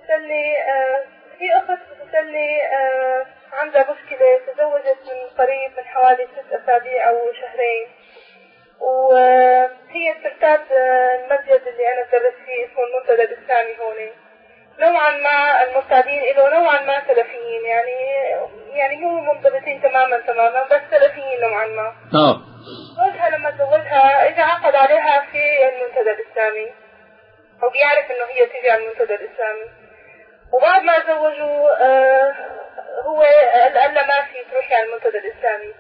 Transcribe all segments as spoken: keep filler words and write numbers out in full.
بتسألني آه في أخت بتسألني آه عندها مشكلة، تزوجت من قريب من حوالي ست أسابيع أو شهرين، وهي بترتاد المسجد اللي أنا بدرس فيه اسمه المنتدى الإسلامي هون. نوعا ما المرتادين له نوعا ما سلفيين، يعني يعني مو منضبطين تماما تماما بس سلفيين نوعا ما. اه زوجها لما تزوجها إذا عقد عليها في المنتدى الإسلامي وبيعرف إنه هي تيجي على المنتدى الإسلامي، وبعد ما تزوجوا آه هو قال لها ما في تروحي على المنتدى الإسلامي،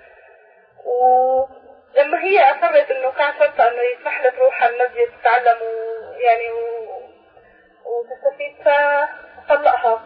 ولما هي أصرت إنه كان شرطها إنه يسمح لها تروح على المسجد تتعلم ويعني وتستفيد فطلقها.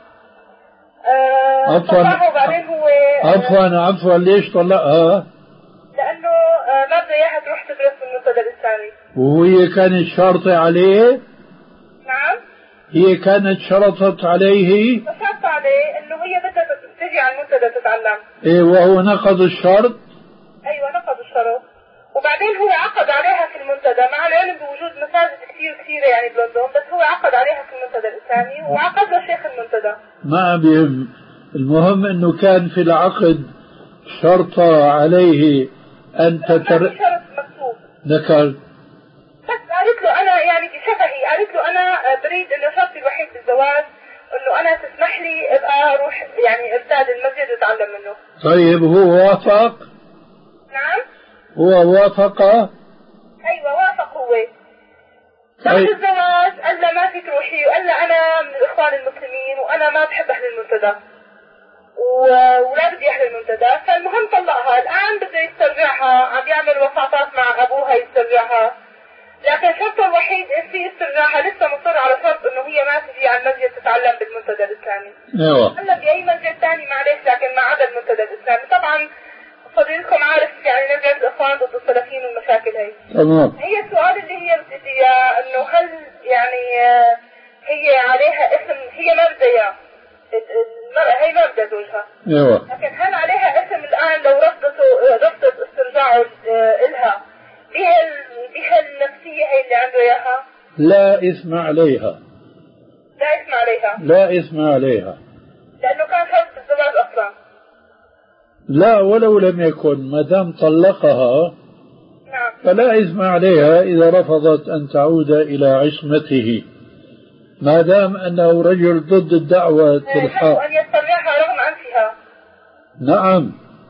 آه عفوا وبعدين هو عفوا عفوا ليش طلقها؟ لأنه آه ما بدها إياها تروح تدرس في المنتدى الإسلامي. وهي كانت شرطة عليه؟ نعم هي كانت شرطت عليه؟ شرطت عليه إنه هي بدها تجي على المنتدى تتعلم. إيه وهو نقض الشرط؟ أيوة نقض الشرط. وبعدين هو عقد عليها في المنتدى مع العلم بوجود مساجد كثير كثيرة يعني بلندن، بس هو عقد عليها في المنتدى الإسلامي وعقد له شيخ المنتدى. ما بهم، المهم إنه كان في العقد شرطة عليه أن تتر... ما في شرط مكتوب. ذكر. بس قالت له أنا يعني شبهي، قالت له أنا بريد إنه شرطي الوحيد بالزواج إنه أنا تسمح لي أبقى أروح يعني أرتاد المسجد وأتعلم منه. طيب هو وافق؟ نعم. هو وافق؟ أيوة وافق هو. بعد طيب. الزواج قال له ما في تروحي، وقال له أنا من الإخوان المسلمين وأنا ما بحب أهل المنتدى ولا بدي أهل المنتدى، فالمهم طلقها. الآن بده يسترجعها، عم يعمل وساطات مع أبوها يسترجعها، لكن شرطه الوحيد في استرجاعها لسه مصر على شرط إنه هي ما تجي على المسجد تتعلم بالمنتدى الإسلامي. أيوة. هلا بأي مسجد ثاني معلش، لكن ما عدا المنتدى الإسلامي. طبعا فضيلتكم عارف يعني نرجع الإخوان ضد السلفيين والمشاكل هي. تمام. هي السؤال اللي هي بدي إياه إنه هل يعني هي عليها اسم، هي ما بدها إياه، المرأة هي ما بدها زوجها. أيوة. لكن هل عليها اسم الآن لو رفضته رفضت استرجاعه إلها بها بها النفسية هي اللي عنده إياها؟ لا اسم عليها. لا اسم عليها. لا اسم عليها. لأنه كان شرط الزواج أصلا. لا ولو لم يكن، ما دام طلقها نعم. فلا إثم عليها إذا رفضت أن تعود إلى عصمته، ما دام أنه رجل ضد الدعوة الحق. له أن يسترجعها رغم أنفها. نعم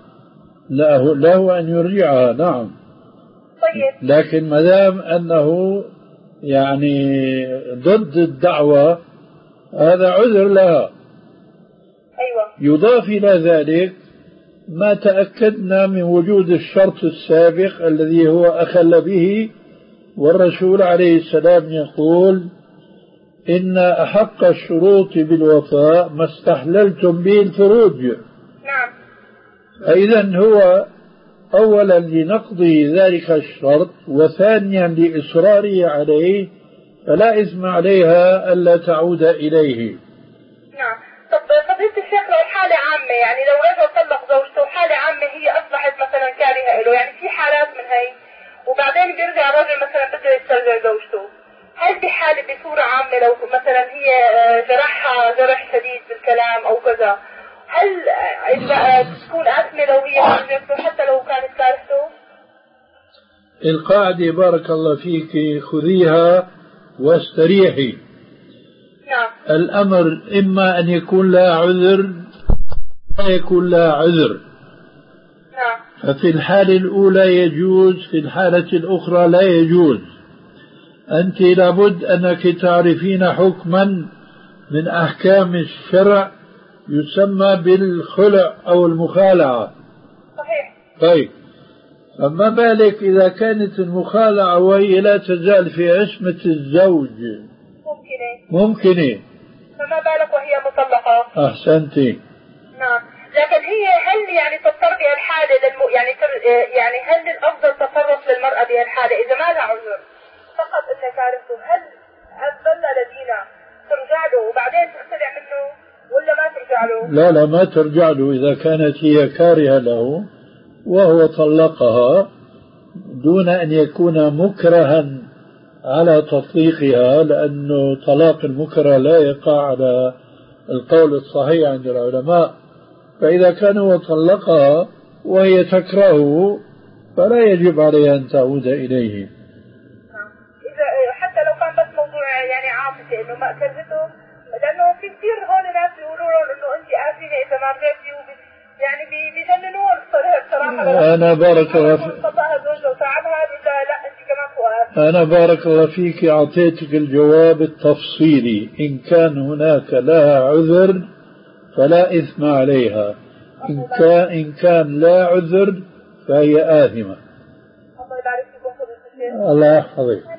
له, له أن يرجعها. نعم. طيب. لكن ما دام أنه يعني ضد الدعوة هذا عذر لها. أيوة. يضاف إلى ذلك ما تأكدنا من وجود الشرط السابق الذي هو أخل به، والرسول عليه السلام يقول إن أحق الشروط بالوفاء ما استحللتم به الفروج. نعم. فإذا هو أولا لنقضه ذلك الشرط، وثانيا لإصراره عليه، فلا إثم عليها ألا تعود إليه. نعم. طب فضيلة الشيخ لو حالة عامة، يعني لو رجل طلق زوجته حالة عامة هي أصبحت مثلا كارهة له، يعني في حالات من هي وبعدين بيرجع الرجل مثلا بده يسترجع زوجته، هل في حالة بصورة عامة لو مثلا هي جرحها جرح شديد بالكلام أو كذا، هل تكون آثمة لو هي زوجته حتى لو كانت كارهته؟ القاعدة بارك الله فيك خذيها واستريحي. نعم. الأمر إما أن يكون لها عذر لا يكون لها عذر. نعم. ففي الحالة الأولى يجوز، في الحالة الأخرى لا يجوز. أنت لابد أنك تعرفين حكما من أحكام الشرع يسمى بالخلع أو المخالعة. صحيح. طيب فما بالك إذا كانت المخالعة وهي لا تزال في عصمة الزوج؟ ممكنة. ممكنة. فما بالك وهي مطلقة. أحسنتي. نعم. لكن هي هل يعني تضطر بهالحالة للم... يعني تر... يعني هل الأفضل تصرف للمرأة بهالحالة إذا ما لها عذر فقط إنها كارثته، هل أفضل لدينا ترجع له وبعدين تختلع منه ولا ما ترجع له؟ لا لا ما ترجع له إذا كانت هي كارهة له وهو طلقها دون أن يكون مكرها على تطليقها، لأنه طلاق المكره لا يقع على القول الصحيح عند العلماء. فإذا كان هو طلقها وهي تكرهه فلا يجب عليها أن تعود إليه. إذا حتى لو كان بس موضوع يعني عاطفي إنه ما كرهته، لأنه في كثير هون ناس بيقولوا له إنه أنت آسفة إذا ما رجعتي، يعني بيجننون الصراحة. أنا بارك الله فيك. أنا بارك الله فيك أعطيتك الجواب التفصيلي. إن كان هناك لها عذر فلا إثم عليها، إن كان, إن كان لا عذر فهي آثمة. الله يبارك فيكم. الله يحفظك.